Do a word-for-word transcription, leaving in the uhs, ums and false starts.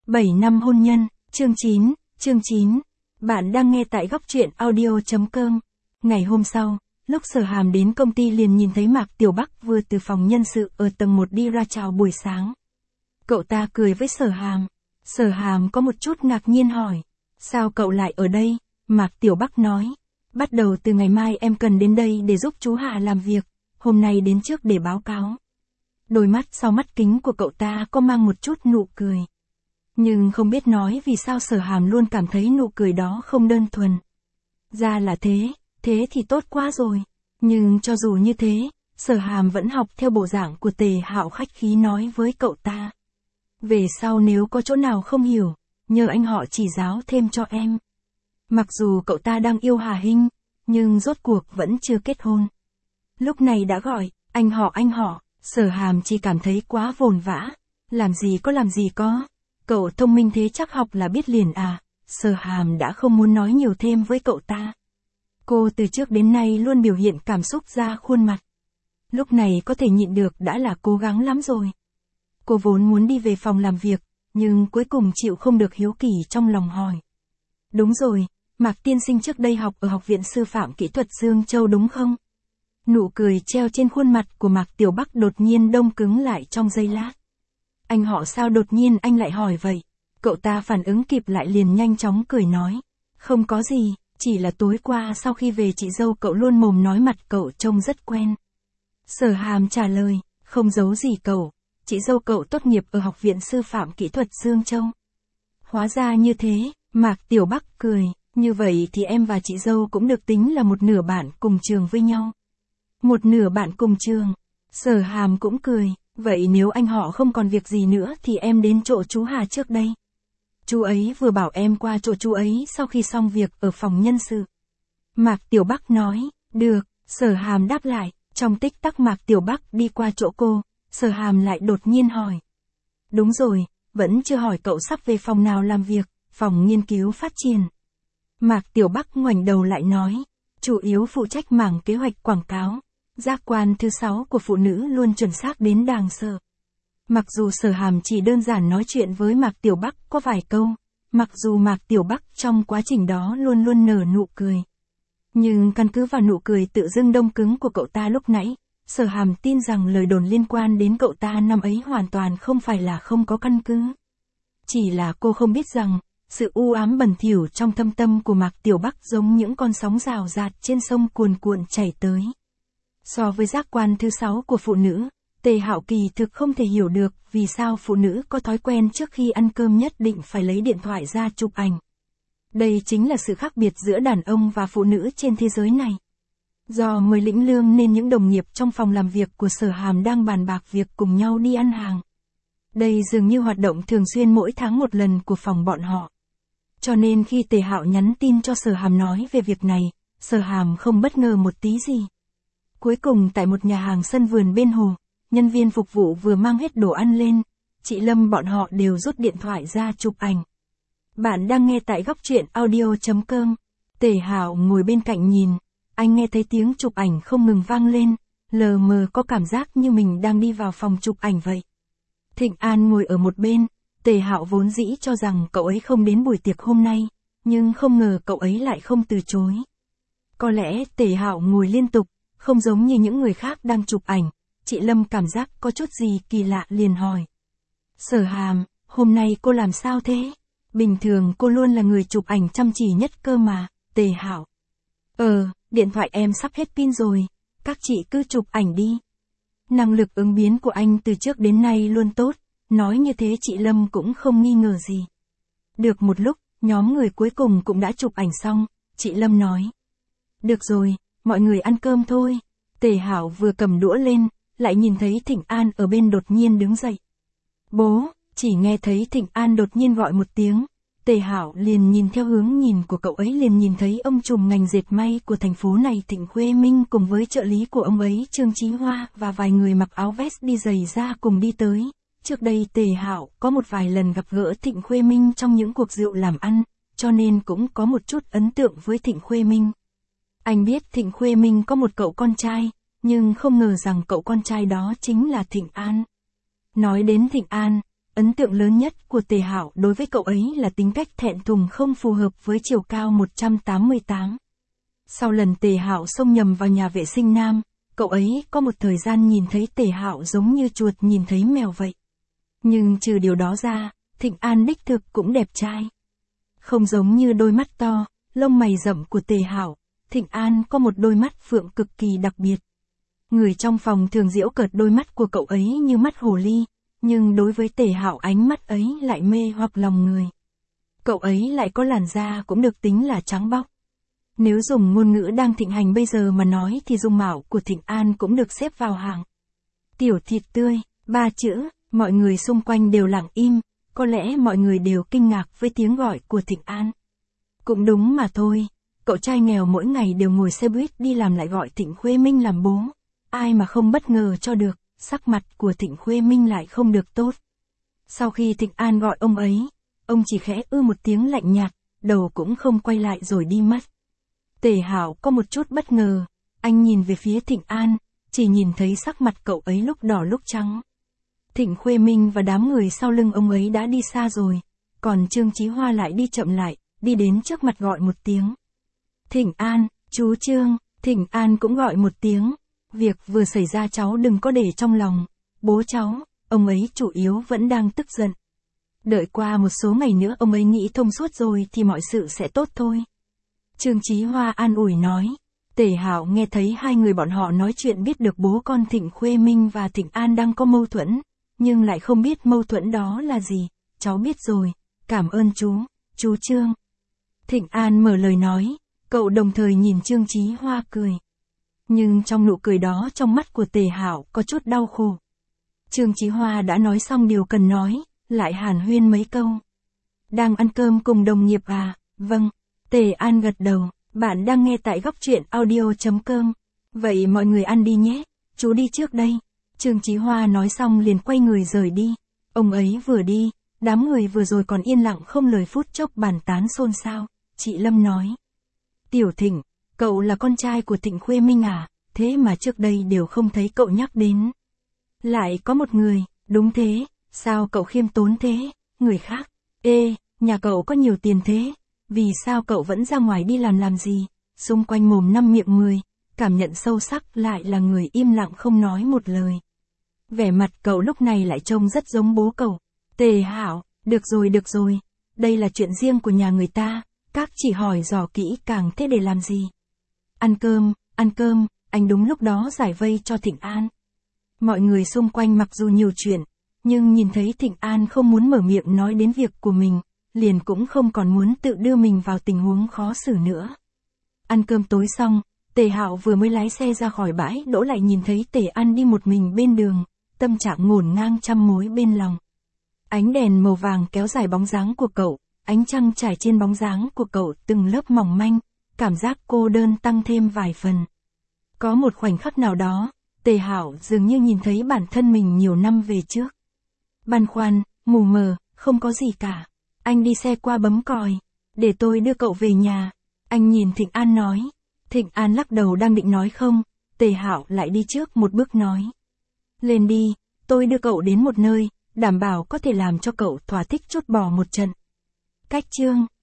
bảy năm hôn nhân, chương chín, chương chín. Bạn đang nghe tại góc truyện audio chấm com. Ngày hôm sau, lúc Sở Hàm đến công ty liền nhìn thấy Mạc Tiểu Bắc vừa từ phòng nhân sự ở tầng một đi ra chào buổi sáng. Cậu ta cười với Sở Hàm. Sở Hàm có một chút ngạc nhiên hỏi. Sao cậu lại ở đây? Mạc Tiểu Bắc nói. Bắt đầu từ ngày mai em cần đến đây để giúp chú Hà làm việc, hôm nay đến trước để báo cáo. Đôi mắt sau mắt kính của cậu ta có mang một chút nụ cười. Nhưng không biết nói vì sao Sở Hàm luôn cảm thấy nụ cười đó không đơn thuần. Ra là thế, thế thì tốt quá rồi. Nhưng cho dù như thế, Sở Hàm vẫn học theo bộ dạng của Tề Hạo khách khí nói với cậu ta. Về sau nếu có chỗ nào không hiểu, nhờ anh họ chỉ giáo thêm cho em. Mặc dù cậu ta đang yêu Hà Hinh, nhưng rốt cuộc vẫn chưa kết hôn. Lúc này đã gọi, anh họ anh họ, Sở Hàm chỉ cảm thấy quá vồn vã. Làm gì có làm gì có. Cậu thông minh thế chắc học là biết liền à. Sở Hàm đã không muốn nói nhiều thêm với cậu ta. Cô từ trước đến nay luôn biểu hiện cảm xúc ra khuôn mặt. Lúc này có thể nhịn được đã là cố gắng lắm rồi. Cô vốn muốn đi về phòng làm việc, nhưng cuối cùng chịu không được hiếu kỳ trong lòng hỏi. Đúng rồi, Mạc tiên sinh trước đây học ở Học viện Sư phạm Kỹ thuật Dương Châu đúng không? Nụ cười treo trên khuôn mặt của Mạc Tiểu Bắc đột nhiên đông cứng lại trong giây lát. Anh họ sao đột nhiên anh lại hỏi vậy? Cậu ta phản ứng kịp lại liền nhanh chóng cười nói. Không có gì, chỉ là tối qua sau khi về chị dâu cậu luôn mồm nói mặt cậu trông rất quen. Sở Hàm trả lời, không giấu gì cậu, chị dâu cậu tốt nghiệp ở Học viện Sư phạm Kỹ thuật Dương Châu. Hóa ra như thế, Mạc Tiểu Bắc cười, như vậy thì em và chị dâu cũng được tính là một nửa bạn cùng trường với nhau. Một nửa bạn cùng trường. Sở Hàm cũng cười, vậy nếu anh họ không còn việc gì nữa thì em đến chỗ chú Hà trước đây. Chú ấy vừa bảo em qua chỗ chú ấy sau khi xong việc ở phòng nhân sự. Mạc Tiểu Bắc nói, được, Sở Hàm đáp lại, trong tích tắc Mạc Tiểu Bắc đi qua chỗ cô, Sở Hàm lại đột nhiên hỏi. Đúng rồi, vẫn chưa hỏi cậu sắp về phòng nào làm việc, phòng nghiên cứu phát triển. Mạc Tiểu Bắc ngoảnh đầu lại nói, chủ yếu phụ trách mảng kế hoạch quảng cáo. Giác quan thứ sáu của phụ nữ luôn chuẩn xác đến đáng sợ. Mặc dù Sở Hàm chỉ đơn giản nói chuyện với Mạc Tiểu Bắc có vài câu, mặc dù Mạc Tiểu Bắc trong quá trình đó luôn luôn nở nụ cười. Nhưng căn cứ vào nụ cười tự dưng đông cứng của cậu ta lúc nãy, Sở Hàm tin rằng lời đồn liên quan đến cậu ta năm ấy hoàn toàn không phải là không có căn cứ. Chỉ là cô không biết rằng, sự u ám bẩn thỉu trong thâm tâm của Mạc Tiểu Bắc giống những con sóng rào rạt trên sông cuồn cuộn chảy tới. So với giác quan thứ sáu của phụ nữ, Tề Hạo kỳ thực không thể hiểu được vì sao phụ nữ có thói quen trước khi ăn cơm nhất định phải lấy điện thoại ra chụp ảnh. Đây chính là sự khác biệt giữa đàn ông và phụ nữ trên thế giới này. Do mới lĩnh lương nên những đồng nghiệp trong phòng làm việc của Sở Hàm đang bàn bạc việc cùng nhau đi ăn hàng. Đây dường như hoạt động thường xuyên mỗi tháng một lần của phòng bọn họ. Cho nên khi Tề Hạo nhắn tin cho Sở Hàm nói về việc này, Sở Hàm không bất ngờ một tí gì. Cuối cùng tại một nhà hàng sân vườn bên hồ, nhân viên phục vụ vừa mang hết đồ ăn lên, chị Lâm bọn họ đều rút điện thoại ra chụp ảnh. Bạn đang nghe tại góc truyện audio chấm com. Tề Hạo ngồi bên cạnh nhìn, anh nghe thấy tiếng chụp ảnh không ngừng vang lên, lờ mờ có cảm giác như mình đang đi vào phòng chụp ảnh vậy. Thịnh An ngồi ở một bên, Tề Hạo vốn dĩ cho rằng cậu ấy không đến buổi tiệc hôm nay, nhưng không ngờ cậu ấy lại không từ chối. Có lẽ Tề Hạo ngồi liên tục, không giống như những người khác đang chụp ảnh, chị Lâm cảm giác có chút gì kỳ lạ liền hỏi. Sở Hàm, hôm nay cô làm sao thế? Bình thường cô luôn là người chụp ảnh chăm chỉ nhất cơ mà. Tề Hạo. Ờ, điện thoại em sắp hết pin rồi, các chị cứ chụp ảnh đi. Năng lực ứng biến của anh từ trước đến nay luôn tốt, nói như thế chị Lâm cũng không nghi ngờ gì. Được một lúc, nhóm người cuối cùng cũng đã chụp ảnh xong, chị Lâm nói. Được rồi, mọi người ăn cơm thôi. Tề Hạo vừa cầm đũa lên, lại nhìn thấy Thịnh An ở bên đột nhiên đứng dậy. Bố, chỉ nghe thấy Thịnh An đột nhiên gọi một tiếng. Tề Hạo liền nhìn theo hướng nhìn của cậu ấy liền nhìn thấy ông trùm ngành dệt may của thành phố này Thịnh Khuê Minh cùng với trợ lý của ông ấy Trương Chí Hoa và vài người mặc áo vest đi giày da cùng đi tới. Trước đây Tề Hạo có một vài lần gặp gỡ Thịnh Khuê Minh trong những cuộc rượu làm ăn, cho nên cũng có một chút ấn tượng với Thịnh Khuê Minh. Anh biết Thịnh Khuê Minh có một cậu con trai, nhưng không ngờ rằng cậu con trai đó chính là Thịnh An. Nói đến Thịnh An, ấn tượng lớn nhất của Tề Hạo đối với cậu ấy là tính cách thẹn thùng không phù hợp với chiều cao một trăm tám mươi tám. Sau lần Tề Hạo xông nhầm vào nhà vệ sinh nam, cậu ấy có một thời gian nhìn thấy Tề Hạo giống như chuột nhìn thấy mèo vậy. Nhưng trừ điều đó ra, Thịnh An đích thực cũng đẹp trai. Không giống như đôi mắt to, lông mày rậm của Tề Hạo, Thịnh An có một đôi mắt phượng cực kỳ đặc biệt. Người trong phòng thường giễu cợt đôi mắt của cậu ấy như mắt hồ ly, nhưng đối với Tề Hạo ánh mắt ấy lại mê hoặc lòng người. Cậu ấy lại có làn da cũng được tính là trắng bóc. Nếu dùng ngôn ngữ đang thịnh hành bây giờ mà nói thì dung mạo của Thịnh An cũng được xếp vào hàng tiểu thịt tươi, ba chữ, mọi người xung quanh đều lặng im, có lẽ mọi người đều kinh ngạc với tiếng gọi của Thịnh An. Cũng đúng mà thôi, cậu trai nghèo mỗi ngày đều ngồi xe buýt đi làm lại gọi Thịnh Khuê Minh làm bố, ai mà không bất ngờ cho được, sắc mặt của Thịnh Khuê Minh lại không được tốt. Sau khi Thịnh An gọi ông ấy, ông chỉ khẽ ư một tiếng lạnh nhạt, đầu cũng không quay lại rồi đi mất. Tề Hạo có một chút bất ngờ, anh nhìn về phía Thịnh An, chỉ nhìn thấy sắc mặt cậu ấy lúc đỏ lúc trắng. Thịnh Khuê Minh và đám người sau lưng ông ấy đã đi xa rồi, còn Trương Chí Hoa lại đi chậm lại, đi đến trước mặt gọi một tiếng. Thịnh An, chú Trương, Thịnh An cũng gọi một tiếng. Việc vừa xảy ra cháu đừng có để trong lòng, bố cháu, ông ấy chủ yếu vẫn đang tức giận. Đợi qua một số ngày nữa ông ấy nghĩ thông suốt rồi thì mọi sự sẽ tốt thôi. Trương Chí Hoa an ủi nói. Tề Hạo nghe thấy hai người bọn họ nói chuyện biết được bố con Thịnh Khuê Minh và Thịnh An đang có mâu thuẫn, nhưng lại không biết mâu thuẫn đó là gì. Cháu biết rồi, cảm ơn chú, chú Trương. Thịnh An mở lời nói, cậu đồng thời nhìn Trương Chí Hoa cười. Nhưng trong nụ cười đó trong mắt của Tề Hạo có chút đau khổ. Trương Chí Hoa đã nói xong điều cần nói, lại hàn huyên mấy câu. Đang ăn cơm cùng đồng nghiệp à? Vâng. Tề An gật đầu, bạn đang nghe tại góc truyện audio chấm com. Vậy mọi người ăn đi nhé, chú đi trước đây. Trương Chí Hoa nói xong liền quay người rời đi. Ông ấy vừa đi, đám người vừa rồi còn yên lặng không lời phút chốc bàn tán xôn xao. Chị Lâm nói. Tiểu Thịnh, cậu là con trai của Thịnh Khuê Minh à, thế mà trước đây đều không thấy cậu nhắc đến. Lại có một người, đúng thế, sao cậu khiêm tốn thế, người khác. Ê, nhà cậu có nhiều tiền thế, vì sao cậu vẫn ra ngoài đi làm làm gì, xung quanh mồm năm miệng mười, cảm nhận sâu sắc lại là người im lặng không nói một lời. Vẻ mặt cậu lúc này lại trông rất giống bố cậu. Tề Hạo, được rồi được rồi, đây là chuyện riêng của nhà người ta, các chỉ hỏi dò kỹ càng thế để làm gì. Ăn cơm, ăn cơm, anh đúng lúc đó giải vây cho Thịnh An. Mọi người xung quanh mặc dù nhiều chuyện, nhưng nhìn thấy Thịnh An không muốn mở miệng nói đến việc của mình, liền cũng không còn muốn tự đưa mình vào tình huống khó xử nữa. Ăn cơm tối xong, Tề Hạo vừa mới lái xe ra khỏi bãi đỗ lại nhìn thấy Tề An đi một mình bên đường, tâm trạng ngổn ngang trăm mối bên lòng. Ánh đèn màu vàng kéo dài bóng dáng của cậu, ánh trăng trải trên bóng dáng của cậu từng lớp mỏng manh, cảm giác cô đơn tăng thêm vài phần. Có một khoảnh khắc nào đó, Tề Hạo dường như nhìn thấy bản thân mình nhiều năm về trước. Băn khoăn, mù mờ, không có gì cả. Anh đi xe qua bấm còi, để tôi đưa cậu về nhà. Anh nhìn Thịnh An nói. Thịnh An lắc đầu đang định nói không, Tề Hạo lại đi trước một bước nói. Lên đi, tôi đưa cậu đến một nơi, đảm bảo có thể làm cho cậu thỏa thích trút bỏ một trận. Cách chương